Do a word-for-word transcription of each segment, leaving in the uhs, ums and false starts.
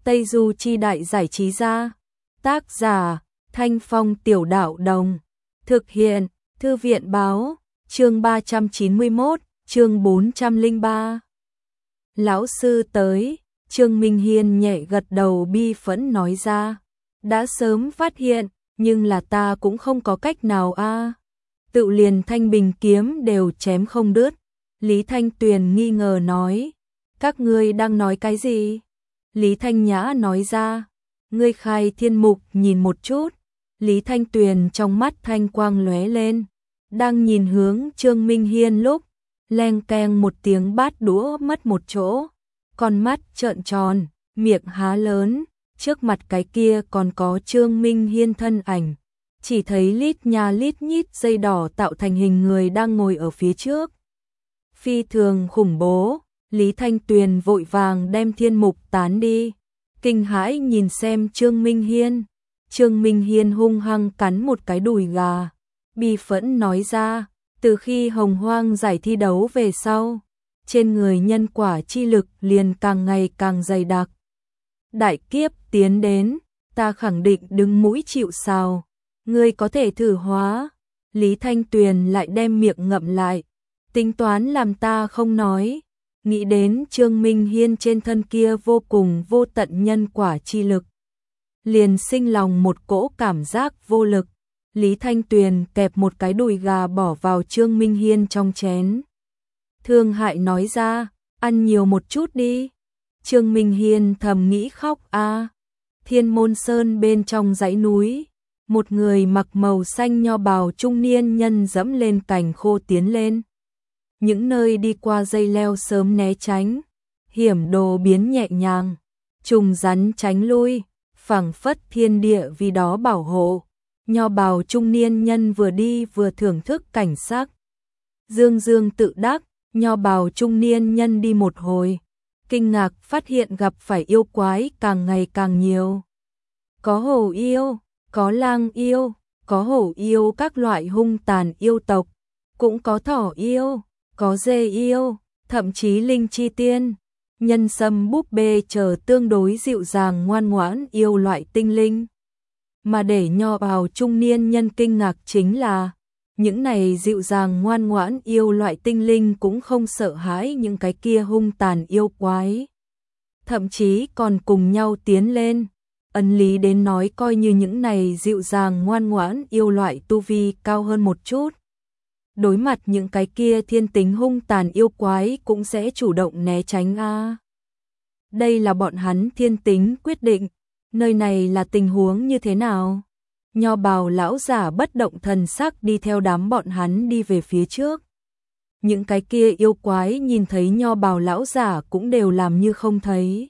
Tây Du Chi Đại Giải Trí Gia. Tác giả Thanh Phong Tiểu Đạo Đồng. Thực hiện Thư viện Báo. Chương ba trăm chín mươi mốt, chương bốn trăm lẻ ba. Lão sư tới. Trương Minh Hiên nhẹ gật đầu bi phẫn nói ra. Đã sớm phát hiện, nhưng là ta cũng không có cách nào a. Tự liền thanh bình kiếm đều chém không đứt. Lý Thanh Tuyền nghi ngờ nói. Các ngươi đang nói cái gì? Lý Thanh Nhã nói ra. Ngươi khai thiên mục nhìn một chút. Lý Thanh Tuyền trong mắt thanh quang lóe lên. Đang nhìn hướng Trương Minh Hiên lúc. Leng keng một tiếng bát đũa mất một chỗ. Con mắt trợn tròn, miệng há lớn. Trước mặt cái kia còn có Trương Minh Hiên thân ảnh. Chỉ thấy lít nha lít nhít dây đỏ tạo thành hình người đang ngồi ở phía trước. Phi thường khủng bố. Lý Thanh Tuyền vội vàng đem thiên mục tán đi. Kinh hãi nhìn xem Trương Minh Hiên. Trương Minh Hiên hung hăng cắn một cái đùi gà. Bi phẫn nói ra, từ khi Hồng Hoang giải thi đấu về sau, trên người nhân quả chi lực liền càng ngày càng dày đặc. Đại kiếp tiến đến, ta khẳng định đứng mũi chịu sào. Ngươi có thể thử hóa. Lý Thanh Tuyền lại đem miệng ngậm lại. Tính toán làm ta không nói. Nghĩ đến Trương Minh Hiên trên thân kia vô cùng vô tận nhân quả chi lực. Liền sinh lòng một cỗ cảm giác vô lực. Lý Thanh Tuyền kẹp một cái đùi gà bỏ vào Trương Minh Hiên trong chén. Thương hại nói ra, ăn nhiều một chút đi. Trương Minh Hiên thầm nghĩ khóc a. Thiên Môn Sơn bên trong dãy núi, một người mặc màu xanh nho bào trung niên nhân dẫm lên cành khô tiến lên. Những nơi đi qua dây leo sớm né tránh, hiểm đồ biến nhẹ nhàng, trùng rắn tránh lui, phảng phất thiên địa vì đó bảo hộ. Nho bào trung niên nhân vừa đi vừa thưởng thức cảnh sắc. Dương dương tự đắc, nho bào trung niên nhân đi một hồi, kinh ngạc phát hiện gặp phải yêu quái càng ngày càng nhiều. Có hổ yêu, có lang yêu, có hổ yêu các loại hung tàn yêu tộc, cũng có thỏ yêu, có dê yêu, thậm chí linh chi tiên, nhân sâm búp bê chờ tương đối dịu dàng ngoan ngoãn yêu loại tinh linh. Mà để nho bào trung niên nhân kinh ngạc chính là, những này dịu dàng ngoan ngoãn yêu loại tinh linh cũng không sợ hãi những cái kia hung tàn yêu quái. Thậm chí còn cùng nhau tiến lên. Ấn lý đến nói coi như những này dịu dàng ngoan ngoãn yêu loại tu vi cao hơn một chút. Đối mặt những cái kia thiên tính hung tàn yêu quái cũng sẽ chủ động né tránh a. Đây là bọn hắn thiên tính quyết định. Nơi này là tình huống như thế nào? Nho bào lão giả bất động thần sắc đi theo đám bọn hắn đi về phía trước. Những cái kia yêu quái nhìn thấy nho bào lão giả cũng đều làm như không thấy.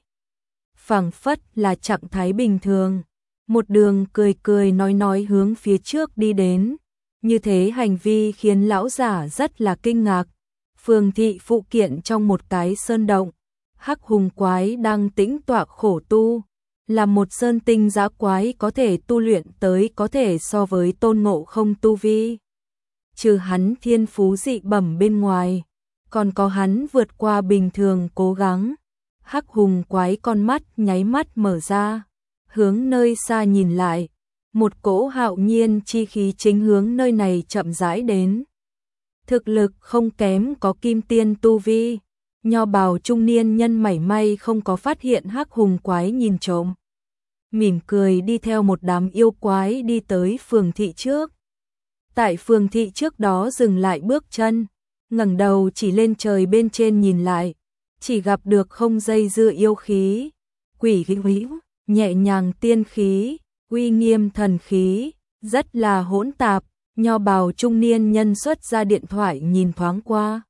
Phảng phất là trạng thái bình thường. Một đường cười cười nói nói hướng phía trước đi đến. Như thế hành vi khiến lão giả rất là kinh ngạc. Phường thị phụ kiện trong một cái sơn động. Hắc hùng quái đang tĩnh tọa khổ tu. Là một sơn tinh dã quái có thể tu luyện tới có thể so với Tôn Ngộ Không tu vi. Trừ hắn thiên phú dị bẩm bên ngoài, còn có hắn vượt qua bình thường cố gắng. Hắc hùng quái con mắt nháy mắt mở ra, hướng nơi xa nhìn lại. Một cỗ hạo nhiên chi khí chính hướng nơi này chậm rãi đến. Thực lực không kém có kim tiên tu vi. Nho bào trung niên nhân mảy may không có phát hiện hắc hùng quái nhìn trộm. Mỉm cười đi theo một đám yêu quái đi tới phường thị trước. Tại phường thị trước đó dừng lại bước chân, ngẩng đầu chỉ lên trời bên trên nhìn lại, chỉ gặp được không dây dưa yêu khí, quỷ khí, nhẹ nhàng tiên khí, uy nghiêm thần khí, rất là hỗn tạp. Nho bào trung niên nhân xuất ra điện thoại nhìn thoáng qua.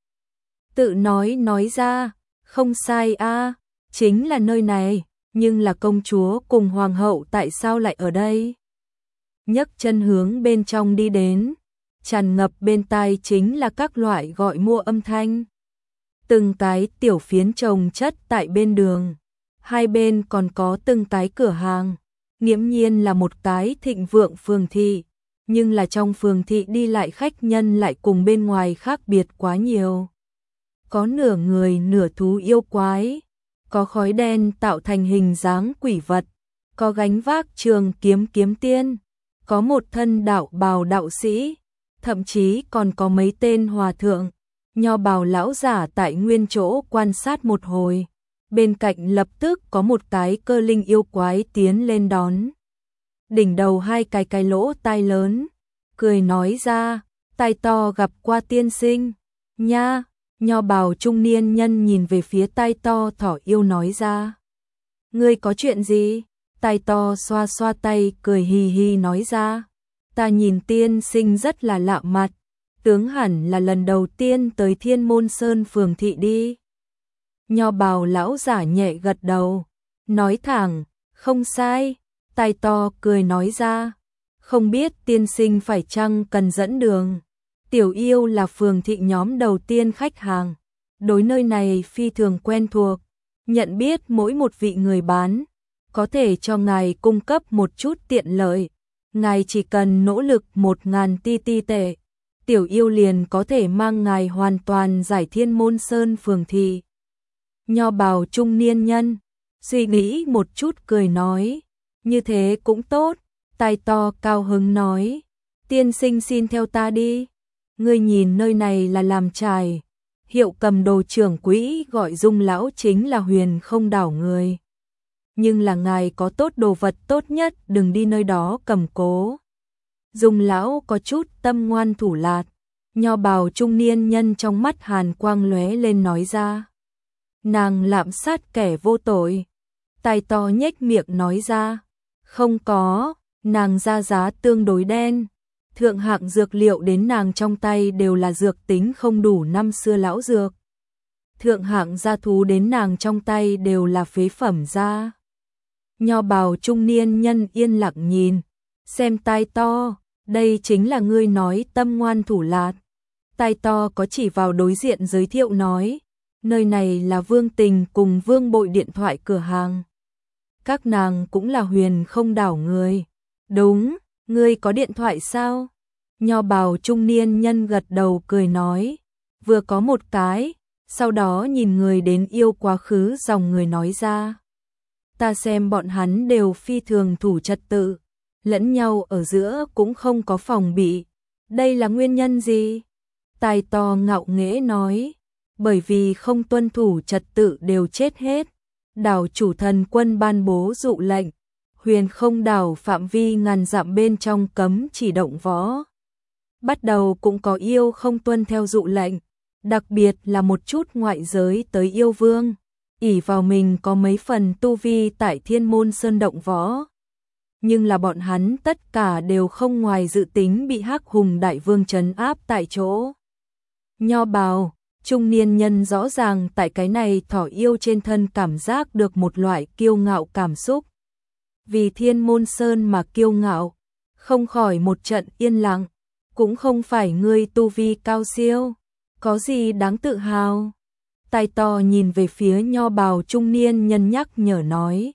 Tự nói nói ra, không sai a, chính là nơi này. Nhưng là công chúa cùng hoàng hậu tại sao lại ở đây? Nhấc chân hướng bên trong đi đến, tràn ngập bên tai chính là các loại gọi mua âm thanh. Từng cái tiểu phiến chồng chất tại bên đường, hai bên còn có từng cái cửa hàng. Nghiễm nhiên là một cái thịnh vượng phường thị, nhưng là trong phường thị đi lại khách nhân lại cùng bên ngoài khác biệt quá nhiều. Có nửa người nửa thú yêu quái. có khói đen tạo thành hình dáng quỷ vật, có gánh vác trường kiếm kiếm tiên, có một thân đạo bào đạo sĩ, thậm chí còn có mấy tên hòa thượng. Nho bào lão giả tại nguyên chỗ quan sát một hồi, bên cạnh lập tức có một cái cơ linh yêu quái tiến lên đón. Đỉnh đầu hai cái cái lỗ tai lớn, cười nói ra, tai to gặp qua tiên sinh, nha. Nho bào trung niên nhân nhìn về phía tai to thỏ yêu nói ra. Ngươi có chuyện gì? Tai to xoa xoa tay cười hì hì nói ra. Ta nhìn tiên sinh rất là lạ mặt, tướng hẳn là lần đầu tiên tới Thiên Môn Sơn phường thị đi. Nho bào lão giả nhẹ gật đầu, nói thẳng, không sai. Tai to cười nói ra, không biết tiên sinh phải chăng cần dẫn đường. Tiểu yêu là phường thị nhóm đầu tiên khách hàng, đối nơi này phi thường quen thuộc, nhận biết mỗi một vị người bán, có thể cho ngài cung cấp một chút tiện lợi. Ngài chỉ cần nỗ lực một ngàn ti ti tệ, tiểu yêu liền có thể mang ngài hoàn toàn giải Thiên Môn Sơn phường thị. Nho bào trung niên nhân, suy nghĩ một chút cười nói, như thế cũng tốt. Tai to cao hứng nói, tiên sinh xin theo ta đi. Ngươi nhìn nơi này là làm trài, hiệu cầm đồ trưởng quỹ gọi Dung lão chính là Huyền Không đảo người. Nhưng là ngài có tốt đồ vật tốt nhất, đừng đi nơi đó cầm cố. Dung lão có chút tâm ngoan thủ lạt, nho bào trung niên nhân trong mắt hàn quang lóe lên nói ra. Nàng lạm sát kẻ vô tội. Tai to nhếch miệng nói ra, không có, nàng ra giá tương đối đen. Thượng hạng dược liệu đến nàng trong tay đều là dược tính không đủ năm xưa lão dược. Thượng hạng gia thú đến nàng trong tay đều là phế phẩm gia. Nho bào trung niên nhân yên lặng nhìn, xem tai to, đây chính là ngươi nói tâm ngoan thủ lạt. Tai to có chỉ vào đối diện giới thiệu nói, nơi này là Vương Tình cùng Vương Bội điện thoại cửa hàng. Các nàng cũng là Huyền Không đảo người. Đúng, ngươi có điện thoại sao? Nho bào trung niên nhân gật đầu cười nói, vừa có một cái, sau đó nhìn người đến yêu quá khứ dòng người nói ra. Ta xem bọn hắn đều phi thường thủ trật tự, lẫn nhau ở giữa cũng không có phòng bị. Đây là nguyên nhân gì? Tai to ngạo nghễ nói, bởi vì không tuân thủ trật tự đều chết hết. Đảo chủ thần quân ban bố dụ lệnh, Huyền Không đảo phạm vi ngàn dặm bên trong cấm chỉ động võ. Bắt đầu cũng có yêu không tuân theo dụ lệnh, đặc biệt là một chút ngoại giới tới yêu vương, ỷ vào mình có mấy phần tu vi tại Thiên Môn Sơn động võ. Nhưng là bọn hắn tất cả đều không ngoài dự tính bị Hắc Hùng đại vương trấn áp tại chỗ. Nho bào trung niên nhân rõ ràng tại cái này thỏ yêu trên thân cảm giác được một loại kiêu ngạo cảm xúc. Vì Thiên Môn Sơn mà kiêu ngạo, không khỏi một trận yên lặng, cũng không phải ngươi tu vi cao siêu, có gì đáng tự hào. Tai to nhìn về phía nho bào trung niên nhân nhắc nhở nói,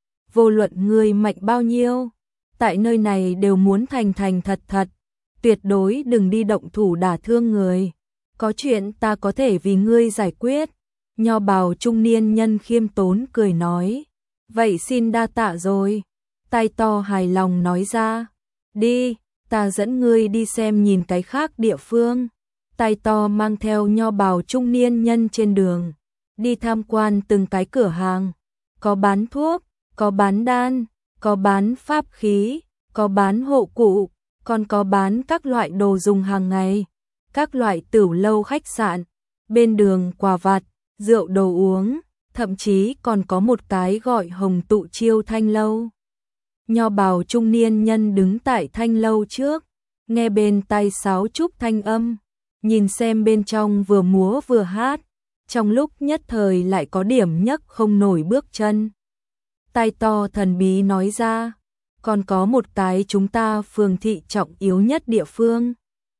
vô luận ngươi mạnh bao nhiêu, tại nơi này đều muốn thành thành thật thật, tuyệt đối đừng đi động thủ đả thương người. Có chuyện ta có thể vì ngươi giải quyết. Nho bào trung niên nhân khiêm tốn cười nói, vậy xin đa tạ rồi. Tai to hài lòng nói ra, đi, ta dẫn ngươi đi xem nhìn cái khác địa phương. Tai to mang theo nho bào trung niên nhân trên đường, đi tham quan từng cái cửa hàng, có bán thuốc, có bán đan, có bán pháp khí, có bán hộ cụ, còn có bán các loại đồ dùng hàng ngày, các loại tửu lâu khách sạn, bên đường quà vặt, rượu đồ uống, thậm chí còn có một cái gọi Hồng Tụ Chiêu thanh lâu. Nho bào trung niên nhân đứng tại thanh lâu trước, nghe bên tai sáo trúc thanh âm, nhìn xem bên trong vừa múa vừa hát, trong lúc nhất thời lại có điểm nhấc không nổi bước chân. Tai to thần bí nói ra, còn có một cái chúng ta phường thị trọng yếu nhất địa phương.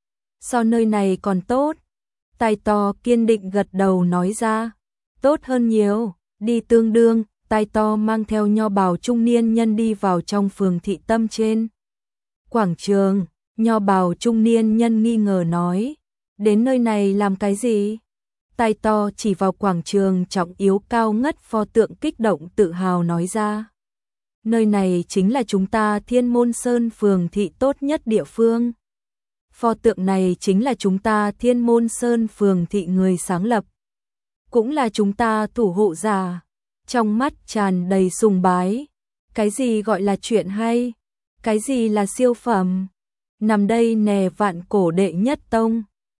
So nơi này còn tốt. Tai to kiên định gật đầu nói ra, tốt hơn nhiều, đi tương đương. Tai to mang theo nho bào trung niên nhân đi vào trong phường thị tâm trên quảng trường. Nho bào trung niên nhân nghi ngờ nói, đến nơi này làm cái gì? tay to chỉ vào quảng trường trọng yếu cao ngất pho tượng kích động tự hào nói ra. Nơi này chính là chúng ta Thiên Môn Sơn phường thị tốt nhất địa phương. Pho tượng này chính là chúng ta Thiên Môn Sơn phường thị người sáng lập. Cũng là chúng ta thủ hộ giả. Trong mắt tràn đầy sùng bái. Cái gì gọi là chuyện hay? Cái gì là siêu phẩm? Nằm đây nè vạn cổ đệ nhất tông.